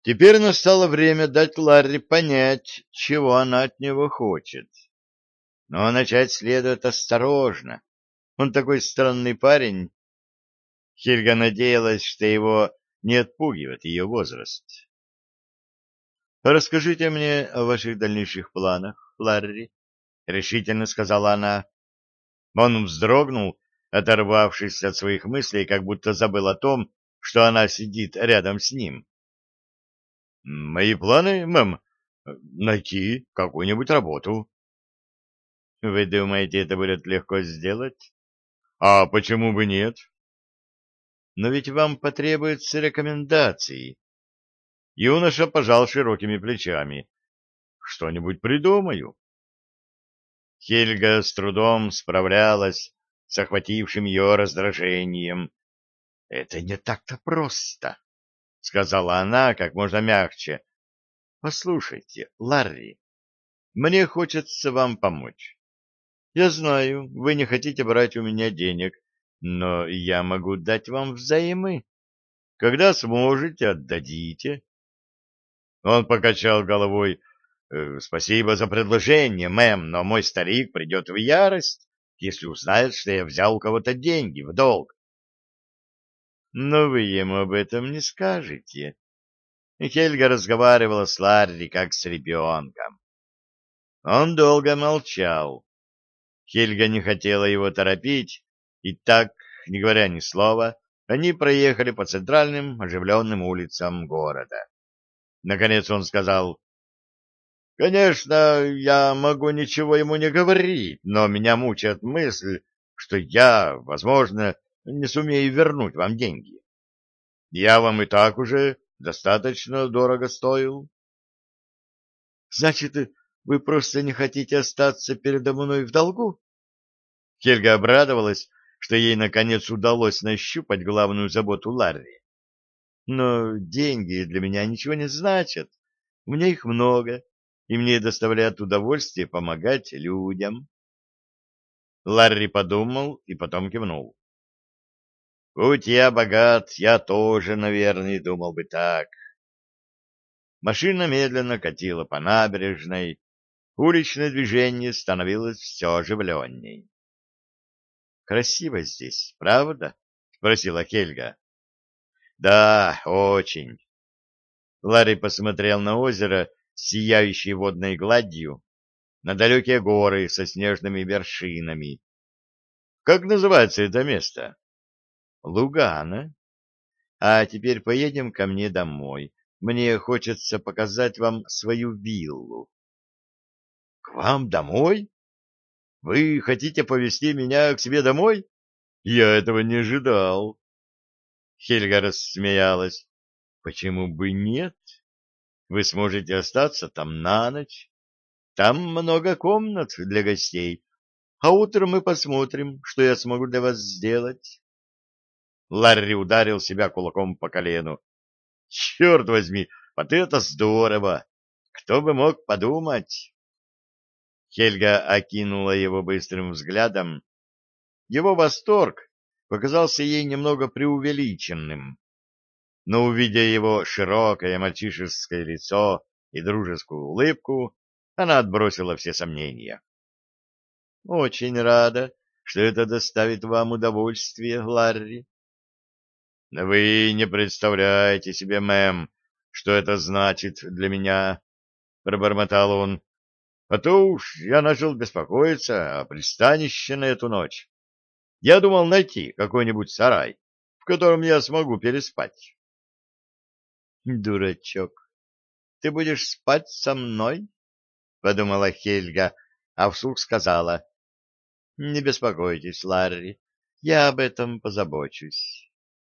Теперь настало время дать Ларри понять, чего она от него хочет. Но начать следует осторожно. Он такой странный парень. Хельга надеялась, что его не отпугивает ее возраст. «Расскажите мне о ваших дальнейших планах, Ларри», — решительно сказала она. Он вздрогнул, оторвавшись от своих мыслей, как будто забыл о том, что она сидит рядом с ним. «Мои планы, мэм, найти какую-нибудь работу». «Вы думаете, это будет легко сделать?» «А почему бы нет?» «Но ведь вам потребуются рекомендации». Юноша пожал широкими плечами. «Что-нибудь придумаю». Хельга с трудом справлялась с охватившим ее раздражением. «Это не так-то просто», — сказала она как можно мягче. «Послушайте, Ларри, мне хочется вам помочь. Я знаю, вы не хотите брать у меня денег, но я могу дать вам взаймы. Когда сможете, отдадите». Он покачал головой. Спасибо за предложение, мэм, но мой старик придет в ярость, если узнает, что я взял у кого-то деньги в долг». «Но вы ему об этом не скажете». Хельга разговаривала с Ларри как с ребенком. Он долго молчал. Хельга не хотела его торопить, и так, не говоря ни слова, они проехали по центральным оживленным улицам города. Наконец он сказал: «Конечно, я могу ничего ему не говорить, но меня мучает мысль, что я, возможно, не сумею вернуть вам деньги. Я вам и так уже достаточно дорого стоил». «Значит, вы просто не хотите остаться передо мной в долгу?» Хельга обрадовалась, что ей наконец удалось нащупать главную заботу Ларри. «Но деньги для меня ничего не значат. У меня их много, и мне доставляет удовольствие помогать людям». Ларри подумал и потом кивнул. «Будь я богат, я тоже, наверное, думал бы так». Машина медленно катила по набережной, уличное движение становилось все оживленней. «Красиво здесь, правда?» — спросила Хельга. «Да, очень». Ларри посмотрел на озеро с сияющей водной гладью, на далекие горы со снежными вершинами. «Как называется это место?» «Лугано. А теперь поедем ко мне домой. Мне хочется показать вам свою виллу». «К вам домой? Вы хотите повезти меня к себе домой? Я этого не ожидал». Хельга рассмеялась. «Почему бы нет? Вы сможете остаться там на ночь. Там много комнат для гостей, а утром мы посмотрим, что я смогу для вас сделать». Ларри ударил себя кулаком по колену. «Черт возьми, вот это здорово! Кто бы мог подумать?» Хельга окинула его быстрым взглядом. Его восторг показался ей немного преувеличенным, но, увидя его широкое мальчишеское лицо и дружескую улыбку, она отбросила все сомнения. «Очень рада, что это доставит вам удовольствие, Ларри». «Вы не представляете себе, мэм, что это значит для меня», — пробормотал он. «А то уж я начал беспокоиться о пристанище на эту ночь. Я думал найти какой-нибудь сарай, в котором я смогу переспать». «Дурачок, ты будешь спать со мной?» — подумала Хельга, а вслух сказала: «Не беспокойтесь, Ларри, я об этом позабочусь».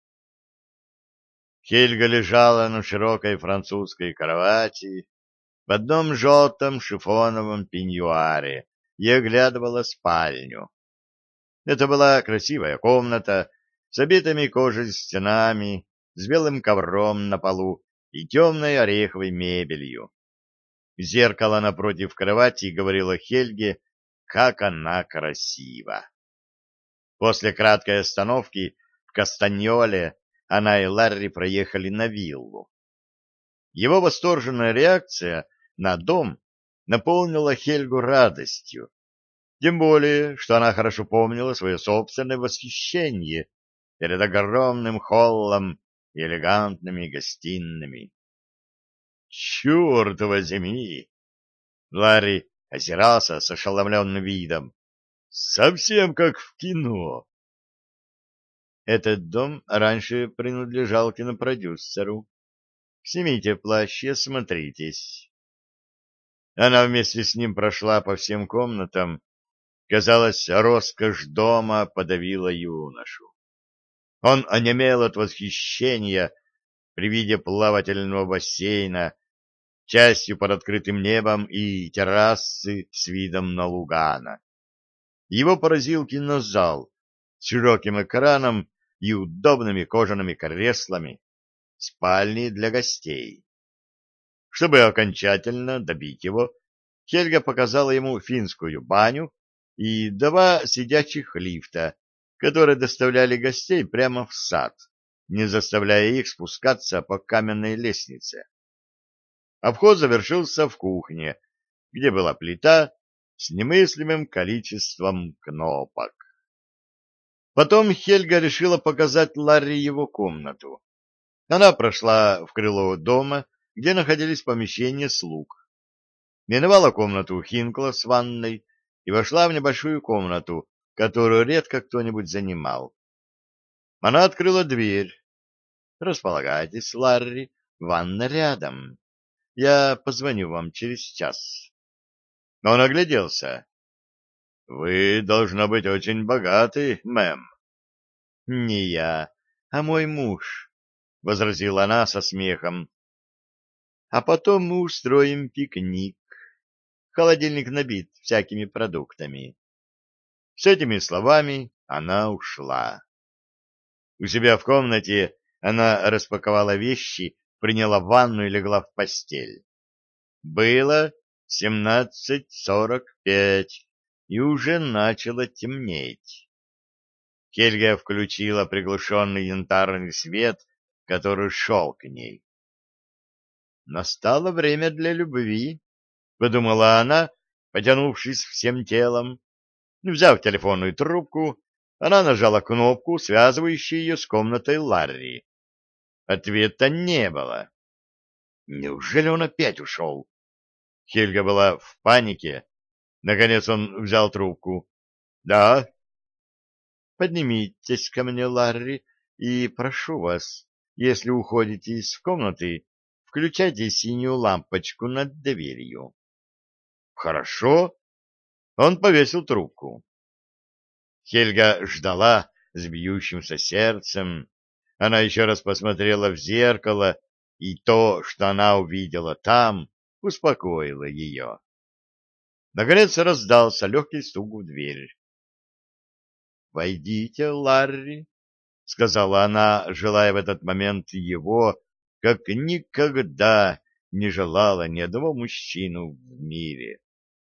Хельга лежала на широкой французской кровати в одном желтом шифоновом пеньюаре и оглядывала спальню. Это была красивая комната с обитыми кожей стенами, с белым ковром на полу и темной ореховой мебелью. Зеркало напротив кровати говорило Хельге, как она красива. После краткой остановки в Кастаньоле она и Ларри проехали на виллу. Его восторженная реакция на дом наполнила Хельгу радостью, тем более, что она хорошо помнила свое собственное восхищение перед огромным холлом и элегантными гостиными. «Черт возьми!» Ларри озирался с ошеломленным видом. «Совсем как в кино!» Этот дом раньше принадлежал кинопродюсеру. Снимите плащ и осмотритесь. Она вместе с ним прошла по всем комнатам. Казалось, роскошь дома подавила юношу. Он онемел от восхищения при виде плавательного бассейна, частью под открытым небом и террасы с видом на Лугано. Его поразил кинозал с широким экраном и удобными кожаными креслами, спальни для гостей. Чтобы окончательно добить его, Хельга показала ему финскую баню и два сидячих лифта, которые доставляли гостей прямо в сад, не заставляя их спускаться по каменной лестнице. Обход завершился в кухне, где была плита с немыслимым количеством кнопок. Потом Хельга решила показать Ларри его комнату. Она прошла в крыло дома, где находились помещения слуг. Миновала комнату Хинкла с ванной и вошла в небольшую комнату, которую редко кто-нибудь занимал. Она открыла дверь. «Располагайтесь, Ларри, ванна рядом. Я позвоню вам через час». Но он огляделся. «Вы, должно быть, очень богаты, мэм». «Не я, а мой муж», — возразила она со смехом. «А потом мы устроим пикник. Холодильник набит всякими продуктами». С этими словами она ушла. У себя в комнате она распаковала вещи, приняла ванну и легла в постель. Было 17:45, и уже начало темнеть. Хельга включила приглушенный янтарный свет, который шел к ней. «Настало время для любви», — подумала она, потянувшись всем телом. Взяв телефонную трубку, она нажала кнопку, связывающую ее с комнатой Ларри. Ответа не было. Неужели он опять ушел? Хельга была в панике. Наконец он взял трубку. «Да?» «Поднимитесь ко мне, Ларри, и прошу вас, если уходите из комнаты, включайте синюю лампочку над дверью». «Хорошо». Он повесил трубку. Хельга ждала с бьющимся сердцем. Она еще раз посмотрела в зеркало, и то, что она увидела там, успокоило ее. Наконец раздался легкий стук в дверь. «Войдите, Ларри», — сказала она, желая в этот момент его, как никогда не желала ни одного мужчину в мире.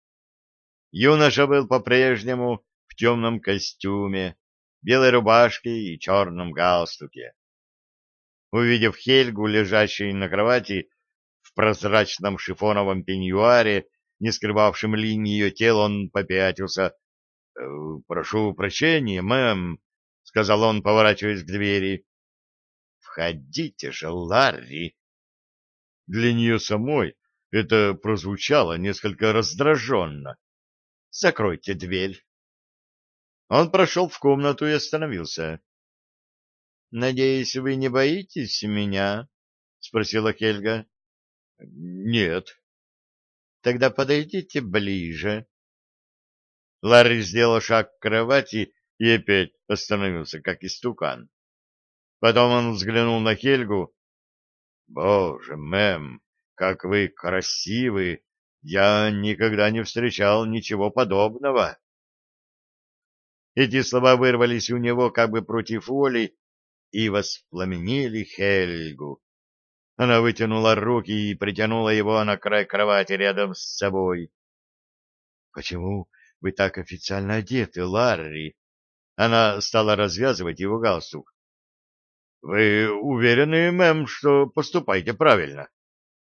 Юноша был по-прежнему в темном костюме, белой рубашке и черном галстуке. Увидев Хельгу, лежащей на кровати в прозрачном шифоновом пеньюаре, не скрывавшем линии ее тела, он попятился. «Прошу прощения, мэм», — сказал он, поворачиваясь к двери. «Входите же, Ларри!» Для нее самой это прозвучало несколько раздраженно. «Закройте дверь». Он прошел в комнату и остановился. «Надеюсь, вы не боитесь меня?» — спросила Хельга. «Нет». «Тогда подойдите ближе». Ларри сделал шаг к кровати и опять остановился, как истукан. Потом он взглянул на Хельгу. «Боже, мэм, как вы красивы! Я никогда не встречал ничего подобного». Эти слова вырвались у него как бы против воли и воспламенили Хельгу. Она вытянула руки и притянула его на край кровати рядом с собой. «Почему вы так официально одеты, Ларри?» Она стала развязывать его галстук. «Вы уверены, мэм, что поступаете правильно?»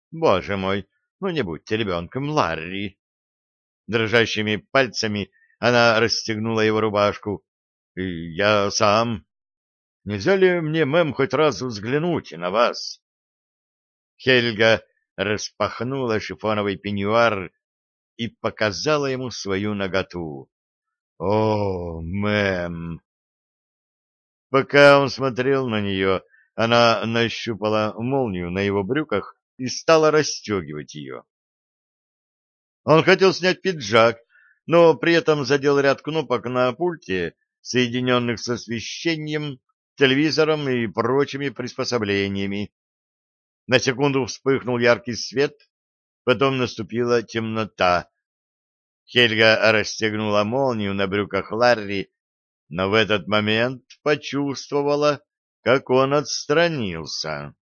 Боже мой, ну не будьте ребенком, Ларри. Дрожащими пальцами она расстегнула его рубашку. И я сам. Нельзя ли мне, мэм, хоть раз взглянуть на вас? Хельга распахнула шифоновый пеньюар и показала ему свою наготу. О, мэм! Пока он смотрел на нее, она нащупала молнию на его брюках и стала расстегивать ее. Он хотел снять пиджак, но при этом задел ряд кнопок на пульте, соединенных с освещением, телевизором и прочими приспособлениями. На секунду вспыхнул яркий свет, потом наступила темнота. Хельга расстегнула молнию на брюках Ларри, но в этот момент почувствовала, как он отстранился.